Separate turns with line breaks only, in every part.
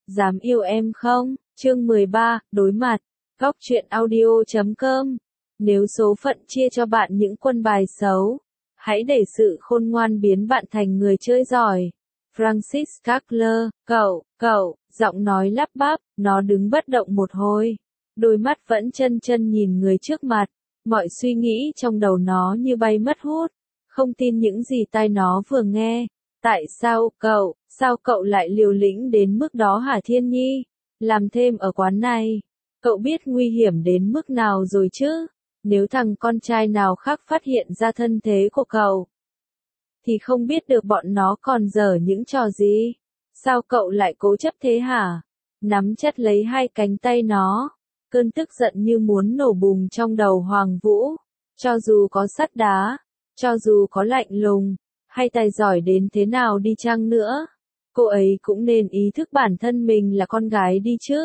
Dám yêu em không? Chương 13, đối mặt. Góc truyện audio.com. Nếu số phận chia cho bạn những quân bài xấu, hãy để sự khôn ngoan biến bạn thành người chơi giỏi. Francis Schackler, cậu, giọng nói lắp bắp, nó đứng bất động một hồi. Đôi mắt vẫn chân nhìn người trước mặt, mọi suy nghĩ trong đầu nó như bay mất hút, không tin những gì tai nó vừa nghe. Tại sao cậu lại liều lĩnh đến mức đó hả Thiên Nhi? Làm thêm ở quán này, cậu biết nguy hiểm đến mức nào rồi chứ? Nếu thằng con trai nào khác phát hiện ra thân thế của cậu, thì không biết được bọn nó còn dở những trò gì. Sao cậu lại cố chấp thế hả? Nắm chặt lấy hai cánh tay nó, cơn tức giận như muốn nổ bùng trong đầu Hoàng Vũ. Cho dù có sắt đá, cho dù có lạnh lùng, hay tài giỏi đến thế nào đi chăng nữa, cô ấy cũng nên ý thức bản thân mình là con gái đi chứ.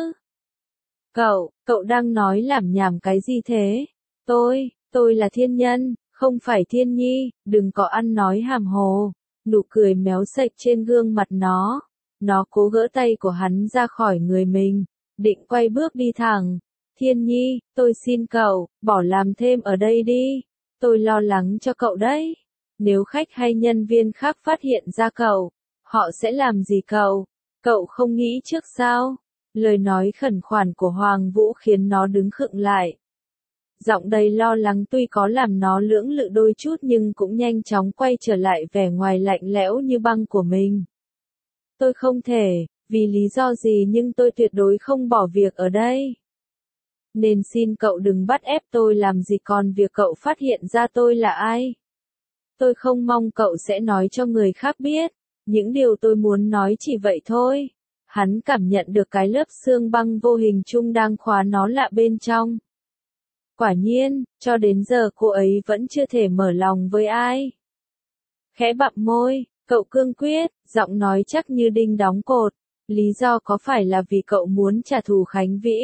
Cậu đang nói lảm nhảm cái gì thế? Tôi là Thiên Nhân, không phải Thiên Nhi, đừng có ăn nói hàm hồ. Nụ cười méo sạch trên gương mặt nó cố gỡ tay của hắn ra khỏi người mình, định quay bước đi thẳng. Thiên Nhi, tôi xin cậu, bỏ làm thêm ở đây đi, tôi lo lắng cho cậu đấy. Nếu khách hay nhân viên khác phát hiện ra cậu, họ sẽ làm gì cậu? Cậu không nghĩ trước sao? Lời nói khẩn khoản của Hoàng Vũ khiến nó đứng khựng lại. Giọng đầy lo lắng tuy có làm nó lưỡng lự đôi chút nhưng cũng nhanh chóng quay trở lại vẻ ngoài lạnh lẽo như băng của mình. Tôi không thể, vì lý do gì nhưng tôi tuyệt đối không bỏ việc ở đây. Nên xin cậu đừng bắt ép tôi làm gì, còn việc cậu phát hiện ra tôi là ai, tôi không mong cậu sẽ nói cho người khác biết. Những điều tôi muốn nói chỉ vậy thôi. Hắn cảm nhận được cái lớp xương băng vô hình chung đang khóa nó lại bên trong. Quả nhiên, cho đến giờ cô ấy vẫn chưa thể mở lòng với ai. Khẽ bặm môi, cậu cương quyết, giọng nói chắc như đinh đóng cột. Lý do có phải là vì cậu muốn trả thù Khánh Vĩ?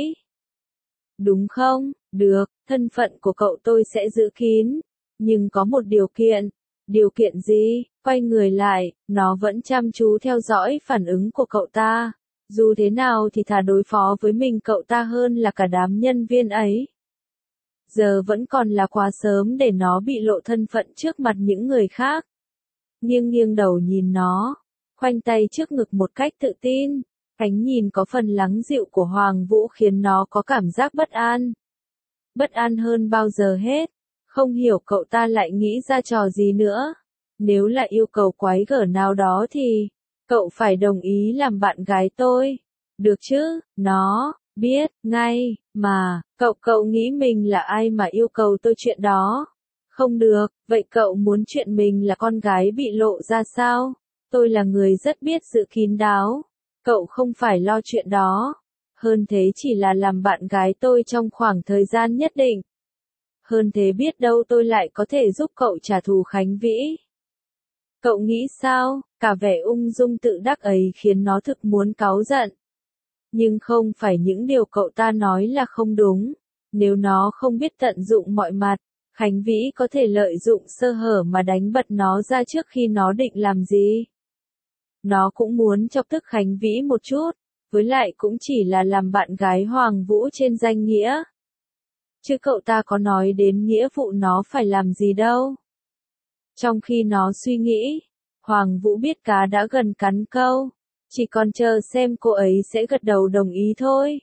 Đúng không? Được, thân phận của cậu tôi sẽ giữ kín. Nhưng có một điều kiện. Điều kiện gì? Quay người lại, nó vẫn chăm chú theo dõi phản ứng của cậu ta. Dù thế nào thì thà đối phó với mình cậu ta hơn là cả đám nhân viên ấy. Giờ vẫn còn là quá sớm để nó bị lộ thân phận trước mặt những người khác. Nghiêng đầu nhìn nó, khoanh tay trước ngực một cách tự tin. Ánh nhìn có phần lắng dịu của Hoàng Vũ khiến nó có cảm giác bất an. Bất an hơn bao giờ hết. Không hiểu cậu ta lại nghĩ ra trò gì nữa. Nếu là yêu cầu quái gở nào đó thì, cậu phải đồng ý làm bạn gái tôi. Được chứ, nó biết ngay mà. Cậu nghĩ mình là ai mà yêu cầu tôi chuyện đó? Không được, vậy cậu muốn chuyện mình là con gái bị lộ ra sao? Tôi là người rất biết giữ kín đáo. Cậu không phải lo chuyện đó. Hơn thế chỉ là làm bạn gái tôi trong khoảng thời gian nhất định. Hơn thế biết đâu tôi lại có thể giúp cậu trả thù Khánh Vĩ. Cậu nghĩ sao? Cả vẻ ung dung tự đắc ấy khiến nó thực muốn cáu giận. Nhưng không phải những điều cậu ta nói là không đúng. Nếu nó không biết tận dụng mọi mặt, Khánh Vĩ có thể lợi dụng sơ hở mà đánh bật nó ra trước khi nó định làm gì. Nó cũng muốn chọc tức Khánh Vĩ một chút, với lại cũng chỉ là làm bạn gái Hoàng Vũ trên danh nghĩa. Chứ cậu ta có nói đến nghĩa vụ nó phải làm gì đâu. Trong khi nó suy nghĩ, Hoàng Vũ biết cá đã gần cắn câu, chỉ còn chờ xem cô ấy sẽ gật đầu đồng ý thôi.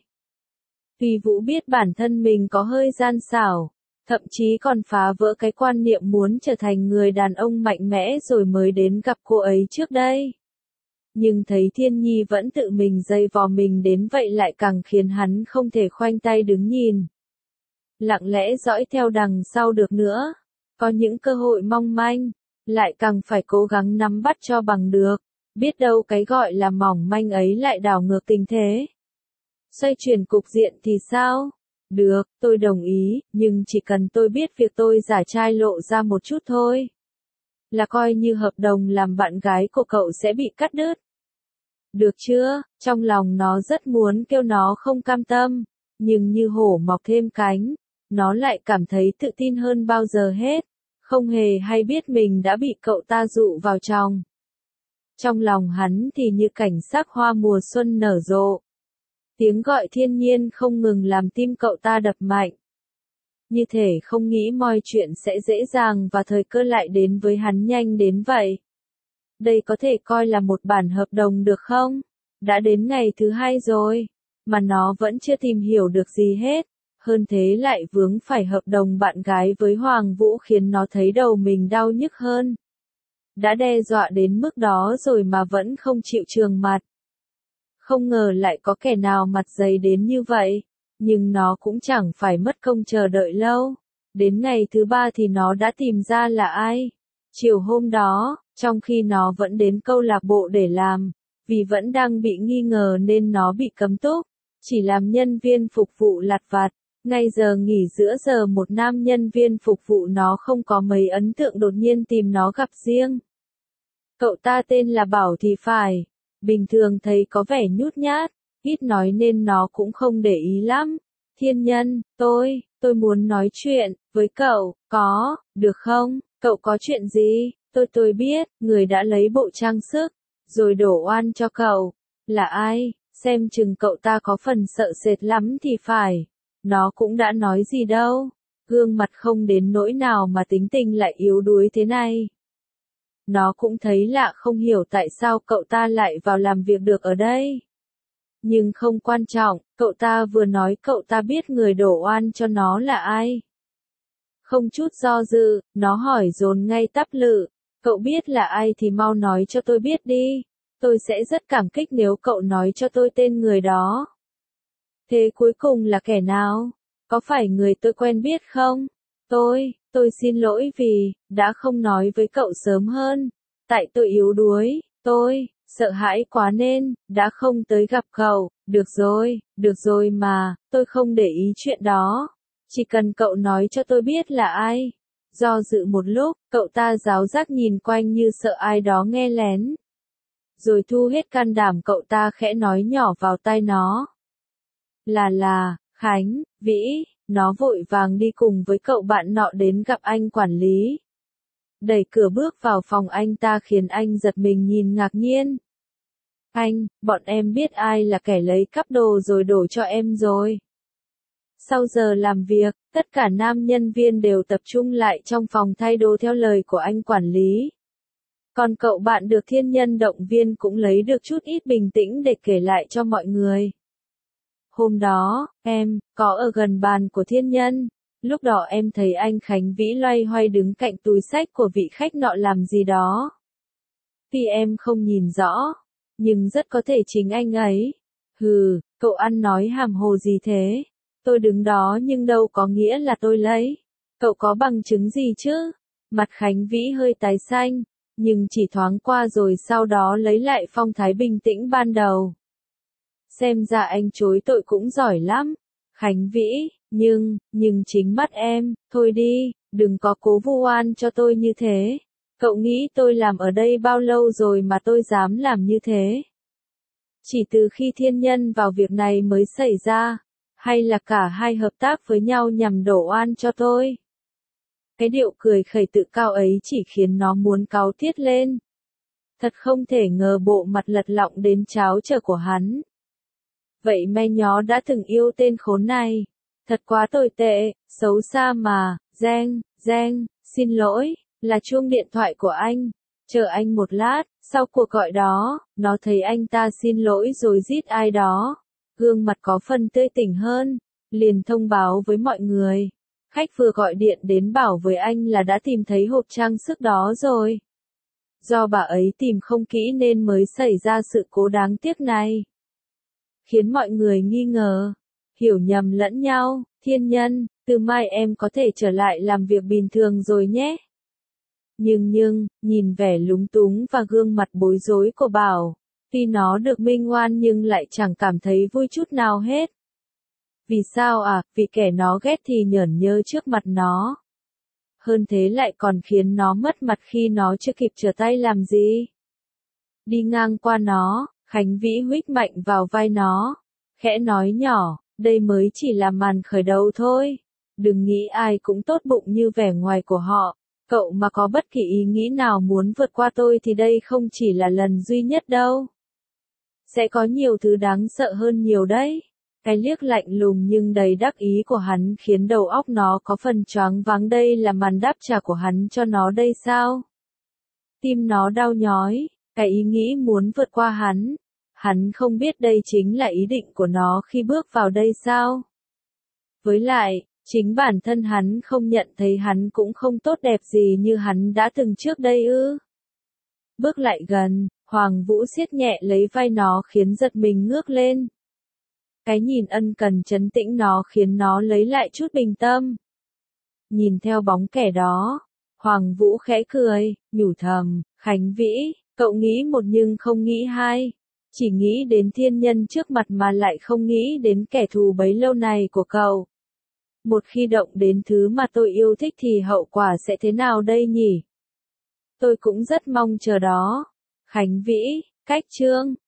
Vì Vũ biết bản thân mình có hơi gian xảo, thậm chí còn phá vỡ cái quan niệm muốn trở thành người đàn ông mạnh mẽ rồi mới đến gặp cô ấy trước đây. Nhưng thấy Thiên Nhi vẫn tự mình dây vò mình đến vậy lại càng khiến hắn không thể khoanh tay đứng nhìn. Lặng lẽ dõi theo đằng sau được nữa. Có những cơ hội mong manh, lại càng phải cố gắng nắm bắt cho bằng được. Biết đâu cái gọi là mỏng manh ấy lại đảo ngược tình thế. Xoay chuyển cục diện thì sao? Được, tôi đồng ý, nhưng chỉ cần tôi biết việc tôi giả trai lộ ra một chút thôi, là coi như hợp đồng làm bạn gái của cậu sẽ bị cắt đứt. Được chưa? Trong lòng nó rất muốn kêu nó không cam tâm, nhưng như hổ mọc thêm cánh, nó lại cảm thấy tự tin hơn bao giờ hết, không hề hay biết mình đã bị cậu ta dụ vào trong. Trong lòng hắn thì như cảnh sắc hoa mùa xuân nở rộ, Tiếng gọi thiên nhiên không ngừng làm tim cậu ta đập mạnh. Như thể không nghĩ mọi chuyện sẽ dễ dàng và thời cơ lại đến với hắn nhanh đến vậy. Đây có thể coi là một bản hợp đồng được không? Đã đến ngày thứ 2 rồi, mà nó vẫn chưa tìm hiểu được gì hết. Hơn thế lại vướng phải hợp đồng bạn gái với Hoàng Vũ khiến nó thấy đầu mình đau nhức hơn. Đã đe dọa đến mức đó rồi mà vẫn không chịu trường mặt. Không ngờ lại có kẻ nào mặt dày đến như vậy, nhưng nó cũng chẳng phải mất công chờ đợi lâu. Đến ngày thứ 3 thì nó đã tìm ra là ai. Chiều hôm đó, trong khi nó vẫn đến câu lạc bộ để làm, vì vẫn đang bị nghi ngờ nên nó bị cấm túc, chỉ làm nhân viên phục vụ lặt vặt. Ngay giờ nghỉ giữa giờ một nam nhân viên phục vụ nó không có mấy ấn tượng đột nhiên tìm nó gặp riêng. Cậu ta tên là Bảo thì phải. Bình thường thấy có vẻ nhút nhát, ít nói nên nó cũng không để ý lắm. Thiên Nhân, tôi muốn nói chuyện với cậu, được không? Cậu có chuyện gì? Tôi biết, người đã lấy bộ trang sức, rồi đổ oan cho cậu. Là ai? Xem chừng cậu ta có phần sợ sệt lắm thì phải. Nó cũng đã nói gì đâu. Gương mặt không đến nỗi nào mà tính tình lại yếu đuối thế này. Nó cũng thấy lạ không hiểu tại sao cậu ta lại vào làm việc được ở đây. Nhưng không quan trọng, cậu ta vừa nói cậu ta biết người đổ oan cho nó là ai. Không chút do dự, nó hỏi dồn ngay tắp lự. Cậu biết là ai thì mau nói cho tôi biết đi. Tôi sẽ rất cảm kích nếu cậu nói cho tôi tên người đó. Thế cuối cùng là kẻ nào? Có phải người tôi quen biết không? Tôi xin lỗi vì đã không nói với cậu sớm hơn. Tại tôi yếu đuối, tôi sợ hãi quá nên đã không tới gặp cậu. Được rồi mà, tôi không để ý chuyện đó. Chỉ cần cậu nói cho tôi biết là ai. Do dự một lúc, cậu ta giáo giác nhìn quanh như sợ ai đó nghe lén. Rồi thu hết can đảm cậu ta khẽ nói nhỏ vào tai nó. Là, Khánh, Vĩ. Nó vội vàng đi cùng với cậu bạn nọ đến gặp anh quản lý. Đẩy cửa bước vào phòng anh ta khiến anh giật mình nhìn ngạc nhiên. Anh, bọn em biết ai là kẻ lấy cắp đồ rồi đổ cho em rồi. Sau giờ làm việc, tất cả nam nhân viên đều tập trung lại trong phòng thay đồ theo lời của anh quản lý. Còn cậu bạn được Thiên Nhân động viên cũng lấy được chút ít bình tĩnh để kể lại cho mọi người. Hôm đó, em có ở gần bàn của Thiên Nhân. Lúc đó em thấy anh Khánh Vĩ loay hoay đứng cạnh túi xách của vị khách nọ làm gì đó. Tuy em không nhìn rõ, nhưng rất có thể chính anh ấy. Hừ, cậu ăn nói hàm hồ gì thế? Tôi đứng đó nhưng đâu có nghĩa là tôi lấy. Cậu có bằng chứng gì chứ? Mặt Khánh Vĩ hơi tái xanh, nhưng chỉ thoáng qua rồi sau đó lấy lại phong thái bình tĩnh ban đầu. Xem ra anh chối tội cũng giỏi lắm. Khánh Vĩ, nhưng chính mắt em, thôi đi, đừng có cố vu oan cho tôi như thế. Cậu nghĩ tôi làm ở đây bao lâu rồi mà tôi dám làm như thế? Chỉ từ khi Thiên Nhân vào việc này mới xảy ra, hay là cả hai hợp tác với nhau nhằm đổ oan cho tôi? Cái điệu cười khẩy tự cao ấy chỉ khiến nó muốn cáu tiết lên. Thật không thể ngờ bộ mặt lật lọng đến cháo trở của hắn. Vậy me nhó đã từng yêu tên khốn này. Thật quá tồi tệ, xấu xa mà. Giang, xin lỗi, là chuông điện thoại của anh. Chờ anh một lát, sau cuộc gọi đó, nó thấy anh ta xin lỗi rồi rít ai đó. Gương mặt có phần tươi tỉnh hơn, liền thông báo với mọi người. Khách vừa gọi điện đến bảo với anh là đã tìm thấy hộp trang sức đó rồi. Do bà ấy tìm không kỹ nên mới xảy ra sự cố đáng tiếc này. Khiến mọi người nghi ngờ, hiểu nhầm lẫn nhau. Thiên Nhân, từ mai em có thể trở lại làm việc bình thường rồi nhé. Nhưng, nhìn vẻ lúng túng và gương mặt bối rối của Bảo, tuy nó được minh oan nhưng lại chẳng cảm thấy vui chút nào hết. Vì sao à? Vì kẻ nó ghét thì nhởn nhơ trước mặt nó. Hơn thế lại còn khiến nó mất mặt khi nó chưa kịp trở tay làm gì. Đi ngang qua nó, Khánh Vĩ huých mạnh vào vai nó, khẽ nói nhỏ, đây mới chỉ là màn khởi đầu thôi. Đừng nghĩ ai cũng tốt bụng như vẻ ngoài của họ. Cậu mà có bất kỳ ý nghĩ nào muốn vượt qua tôi thì đây không chỉ là lần duy nhất đâu. Sẽ có nhiều thứ đáng sợ hơn nhiều đấy. Cái liếc lạnh lùng nhưng đầy đắc ý của hắn khiến đầu óc nó có phần choáng váng, đây là màn đáp trả của hắn cho nó đây sao? Tim nó đau nhói, cái ý nghĩ muốn vượt qua hắn. Hắn không biết đây chính là ý định của nó khi bước vào đây sao? Với lại, chính bản thân hắn không nhận thấy hắn cũng không tốt đẹp gì như hắn đã từng trước đây ư? Bước lại gần, Hoàng Vũ siết nhẹ lấy vai nó khiến giật mình ngước lên. Cái nhìn ân cần trấn tĩnh nó khiến nó lấy lại chút bình tâm. Nhìn theo bóng kẻ đó, Hoàng Vũ khẽ cười, nhủ thầm, Khánh Vĩ, cậu nghĩ một nhưng không nghĩ hai. Chỉ nghĩ đến thiên nhân trước mặt mà lại không nghĩ đến kẻ thù bấy lâu này của cậu. Một khi động đến thứ mà tôi yêu thích thì hậu quả sẽ thế nào đây nhỉ? Tôi cũng rất mong chờ đó. Khánh Vĩ, cách chương